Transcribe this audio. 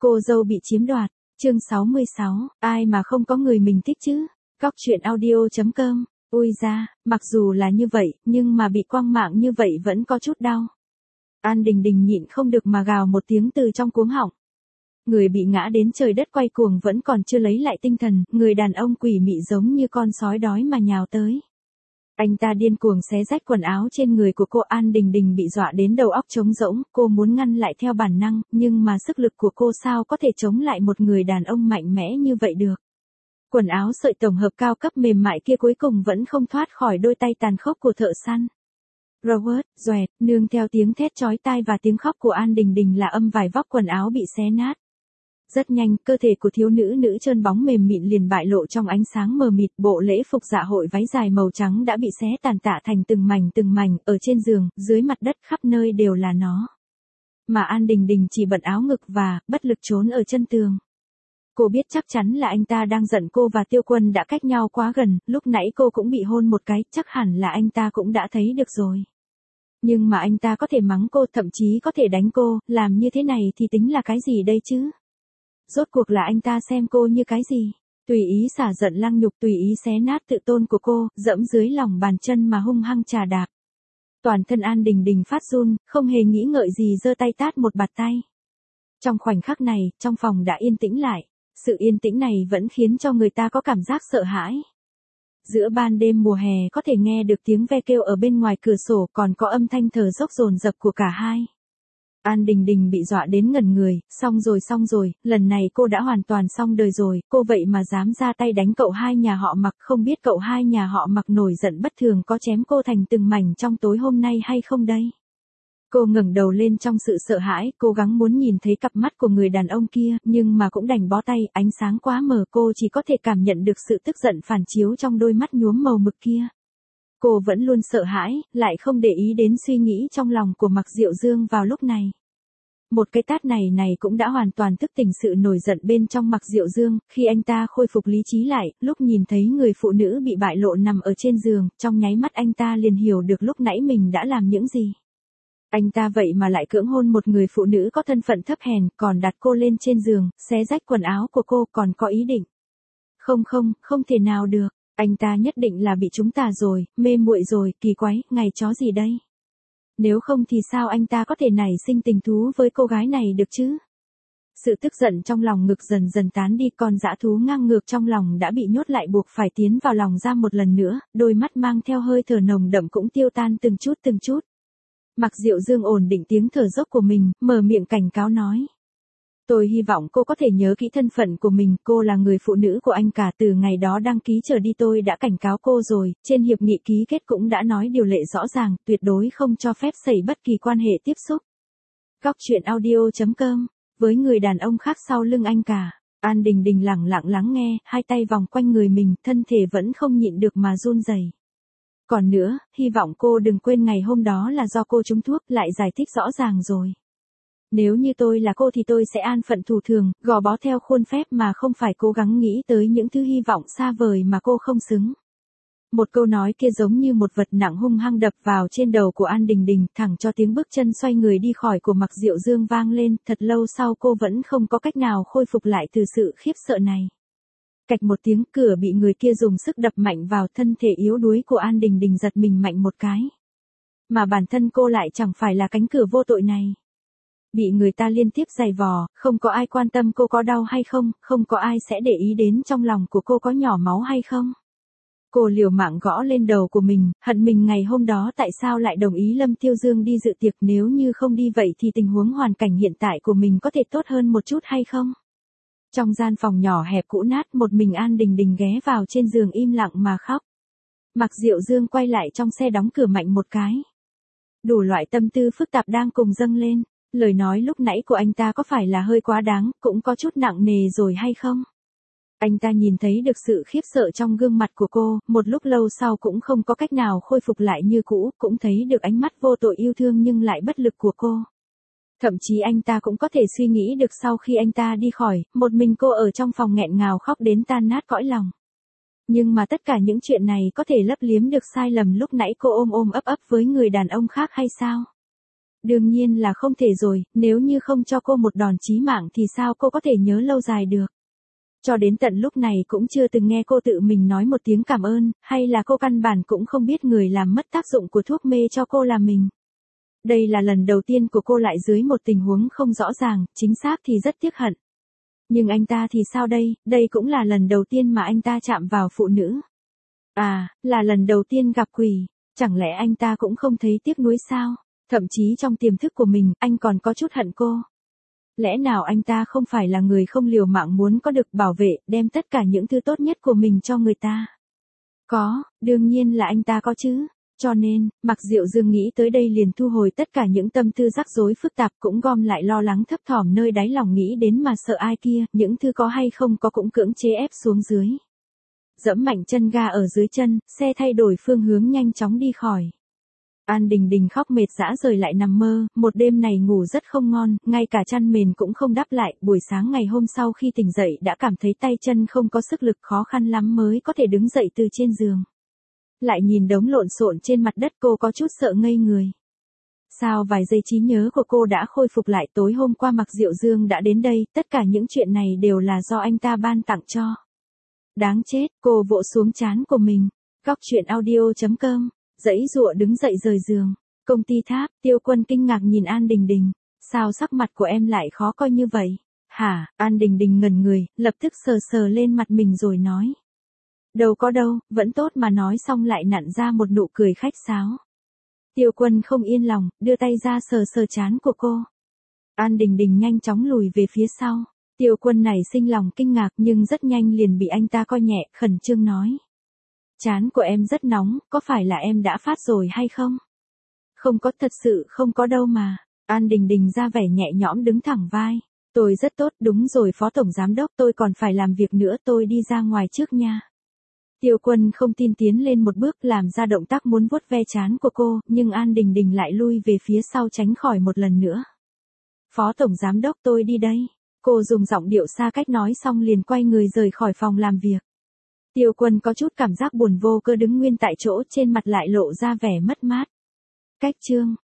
Cô dâu bị chiếm đoạt, chương 66, ai mà không có người mình thích chứ? Góc truyện audio.com. Ui da, mặc dù là như vậy, nhưng mà bị quăng mạng như vậy vẫn có chút đau. An Đình Đình nhịn không được mà gào một tiếng từ trong cuống họng. Người bị ngã đến trời đất quay cuồng vẫn còn chưa lấy lại tinh thần, người đàn ông quỷ mị giống như con sói đói mà nhào tới. Anh ta điên cuồng xé rách quần áo trên người của cô. An Đình Đình bị dọa đến đầu óc trống rỗng, cô muốn ngăn lại theo bản năng, nhưng mà sức lực của cô sao có thể chống lại một người đàn ông mạnh mẽ như vậy được. Quần áo sợi tổng hợp cao cấp mềm mại kia cuối cùng vẫn không thoát khỏi đôi tay tàn khốc của thợ săn. Robert, doẹt, nương theo tiếng thét chói tai và tiếng khóc của An Đình Đình là âm vài vóc quần áo bị xé nát. Rất nhanh, cơ thể của thiếu nữ trơn bóng mềm mịn liền bại lộ trong ánh sáng mờ mịt. Bộ lễ phục dạ hội váy dài màu trắng đã bị xé tàn tạ thành từng mảnh, ở trên giường, dưới mặt đất khắp nơi đều là nó. Mà An Đình Đình chỉ bận áo ngực và, bất lực trốn ở chân tường. Cô biết chắc chắn là anh ta đang giận cô và Tiêu Quân đã cách nhau quá gần, lúc nãy cô cũng bị hôn một cái, chắc hẳn là anh ta cũng đã thấy được rồi. Nhưng mà anh ta có thể mắng cô, thậm chí có thể đánh cô, làm như thế này thì tính là cái gì đây chứ? Rốt cuộc là anh ta xem cô như cái gì? Tùy ý xả giận lăng nhục, tùy ý xé nát tự tôn của cô, dẫm dưới lòng bàn chân mà hung hăng chà đạp. Toàn thân An Đình Đình phát run, không hề nghĩ ngợi gì giơ tay tát một bạt tay. Trong khoảnh khắc này, trong phòng đã yên tĩnh lại. Sự yên tĩnh này vẫn khiến cho người ta có cảm giác sợ hãi. Giữa ban đêm mùa hè có thể nghe được tiếng ve kêu ở bên ngoài cửa sổ, còn có âm thanh thở dốc dồn dập của cả hai. An Đình Đình bị dọa đến ngẩn người, xong rồi, lần này cô đã hoàn toàn xong đời rồi, cô vậy mà dám ra tay đánh cậu hai nhà họ Mặc, không biết cậu hai nhà họ Mặc nổi giận bất thường có chém cô thành từng mảnh trong tối hôm nay hay không đây? Cô ngẩng đầu lên trong sự sợ hãi, cố gắng muốn nhìn thấy cặp mắt của người đàn ông kia, nhưng mà cũng đành bó tay, ánh sáng quá mờ, cô chỉ có thể cảm nhận được sự tức giận phản chiếu trong đôi mắt nhuốm màu mực kia. Cô vẫn luôn sợ hãi, lại không để ý đến suy nghĩ trong lòng của Mạc Diệu Dương vào lúc này. Một cái tát này cũng đã hoàn toàn thức tỉnh sự nổi giận bên trong Mạc Diệu Dương, khi anh ta khôi phục lý trí lại, lúc nhìn thấy người phụ nữ bị bại lộ nằm ở trên giường, trong nháy mắt anh ta liền hiểu được lúc nãy mình đã làm những gì. Anh ta vậy mà lại cưỡng hôn một người phụ nữ có thân phận thấp hèn, còn đặt cô lên trên giường, xé rách quần áo của cô, còn có ý định. Không thể nào được, anh ta nhất định là bị chúng ta rồi, mê muội rồi, kỳ quái, ngày chó gì đây? Nếu không thì sao anh ta có thể nảy sinh tình thú với cô gái này được chứ? Sự tức giận trong lòng ngực dần dần tán đi, con dã thú ngang ngược trong lòng đã bị nhốt lại buộc phải tiến vào lòng ra một lần nữa, đôi mắt mang theo hơi thở nồng đậm cũng tiêu tan từng chút. Mạc Diệu Dương ổn định tiếng thở dốc của mình, mở miệng cảnh cáo nói. Tôi hy vọng cô có thể nhớ kỹ thân phận của mình, cô là người phụ nữ của anh cả, từ ngày đó đăng ký trở đi tôi đã cảnh cáo cô rồi, trên hiệp nghị ký kết cũng đã nói điều lệ rõ ràng, tuyệt đối không cho phép xảy bất kỳ quan hệ tiếp xúc. Góc truyện audio.com, với người đàn ông khác sau lưng anh cả, An Đình Đình lẳng lặng lắng nghe, hai tay vòng quanh người mình, thân thể vẫn không nhịn được mà run rẩy. Còn nữa, hy vọng cô đừng quên ngày hôm đó là do cô trúng thuốc, lại giải thích rõ ràng rồi. Nếu như tôi là cô thì tôi sẽ an phận thủ thường, gò bó theo khuôn phép mà không phải cố gắng nghĩ tới những thứ hy vọng xa vời mà cô không xứng. Một câu nói kia giống như một vật nặng hung hăng đập vào trên đầu của An Đình Đình, thẳng cho tiếng bước chân xoay người đi khỏi của Mạc Diệu Dương vang lên, thật lâu sau cô vẫn không có cách nào khôi phục lại từ sự khiếp sợ này. Cạch một tiếng, cửa bị người kia dùng sức đập mạnh vào, thân thể yếu đuối của An Đình Đình giật mình mạnh một cái. Mà bản thân cô lại chẳng phải là cánh cửa vô tội này. Bị người ta liên tiếp giày vò, không có ai quan tâm cô có đau hay không, không có ai sẽ để ý đến trong lòng của cô có nhỏ máu hay không. Cô liều mạng gõ lên đầu của mình, hận mình ngày hôm đó tại sao lại đồng ý Lâm Tiêu Dương đi dự tiệc, nếu như không đi vậy thì tình huống hoàn cảnh hiện tại của mình có thể tốt hơn một chút hay không. Trong gian phòng nhỏ hẹp cũ nát, một mình An Đình Đình ghé vào trên giường im lặng mà khóc. Mạc Diệu Dương quay lại trong xe đóng cửa mạnh một cái. Đủ loại tâm tư phức tạp đang cùng dâng lên. Lời nói lúc nãy của anh ta có phải là hơi quá đáng, cũng có chút nặng nề rồi hay không? Anh ta nhìn thấy được sự khiếp sợ trong gương mặt của cô, một lúc lâu sau cũng không có cách nào khôi phục lại như cũ, cũng thấy được ánh mắt vô tội yêu thương nhưng lại bất lực của cô. Thậm chí anh ta cũng có thể suy nghĩ được sau khi anh ta đi khỏi, một mình cô ở trong phòng nghẹn ngào khóc đến tan nát cõi lòng. Nhưng mà tất cả những chuyện này có thể lấp liếm được sai lầm lúc nãy cô ôm ấp với người đàn ông khác hay sao? Đương nhiên là không thể rồi, nếu như không cho cô một đòn chí mạng thì sao cô có thể nhớ lâu dài được. Cho đến tận lúc này cũng chưa từng nghe cô tự mình nói một tiếng cảm ơn, hay là cô căn bản cũng không biết người làm mất tác dụng của thuốc mê cho cô là mình. Đây là lần đầu tiên của cô lại dưới một tình huống không rõ ràng, chính xác thì rất tiếc hận. Nhưng anh ta thì sao đây cũng là lần đầu tiên mà anh ta chạm vào phụ nữ. À, là lần đầu tiên gặp quỷ, chẳng lẽ anh ta cũng không thấy tiếc nuối sao? Thậm chí trong tiềm thức của mình, anh còn có chút hận cô. Lẽ nào anh ta không phải là người không liều mạng muốn có được bảo vệ, đem tất cả những thứ tốt nhất của mình cho người ta? Có, đương nhiên là anh ta có chứ. Cho nên, Mạc Diệu Dương nghĩ tới đây liền thu hồi tất cả những tâm tư rắc rối phức tạp, cũng gom lại lo lắng thấp thỏm nơi đáy lòng nghĩ đến mà sợ ai kia, những thứ có hay không có cũng cưỡng chế ép xuống dưới. Dẫm mạnh chân ga ở dưới chân, xe thay đổi phương hướng nhanh chóng đi khỏi. An Đình Đình khóc mệt rã rời lại nằm mơ, một đêm này ngủ rất không ngon, ngay cả chăn mền cũng không đắp lại, buổi sáng ngày hôm sau khi tỉnh dậy đã cảm thấy tay chân không có sức lực, khó khăn lắm mới có thể đứng dậy từ trên giường. Lại nhìn đống lộn xộn trên mặt đất, cô có chút sợ ngây người. Sao vài giây trí nhớ của cô đã khôi phục lại, tối hôm qua Mạc Diệu Dương đã đến đây, tất cả những chuyện này đều là do anh ta ban tặng cho. Đáng chết, cô vỗ xuống trán của mình. Cóc truyện audio.com, giãy giụa đứng dậy rời giường. Công ty Tháp, Tiêu Quân kinh ngạc nhìn An Đình Đình. Sao sắc mặt của em lại khó coi như vậy? Hả? An Đình Đình ngẩn người, lập tức sờ sờ lên mặt mình rồi nói. Đâu có đâu, vẫn tốt mà, nói xong lại nặn ra một nụ cười khách sáo. Tiêu Quân không yên lòng, đưa tay ra sờ sờ trán của cô. An Đình Đình nhanh chóng lùi về phía sau. Tiêu Quân này sinh lòng kinh ngạc nhưng rất nhanh liền bị anh ta coi nhẹ, khẩn trương nói. Trán của em rất nóng, có phải là em đã phát rồi hay không? Không có, thật sự không có đâu mà. An Đình Đình ra vẻ nhẹ nhõm đứng thẳng vai. Tôi rất tốt, đúng rồi Phó Tổng Giám Đốc, tôi còn phải làm việc nữa, tôi đi ra ngoài trước nha. Tiêu Quân không tin tiến lên một bước làm ra động tác muốn vuốt ve trán của cô, nhưng An Đình Đình lại lui về phía sau tránh khỏi một lần nữa. Phó Tổng Giám Đốc, tôi đi đây. Cô dùng giọng điệu xa cách nói xong liền quay người rời khỏi phòng làm việc. Tiêu Quân có chút cảm giác buồn vô cơ đứng nguyên tại chỗ, trên mặt lại lộ ra vẻ mất mát. Cách chương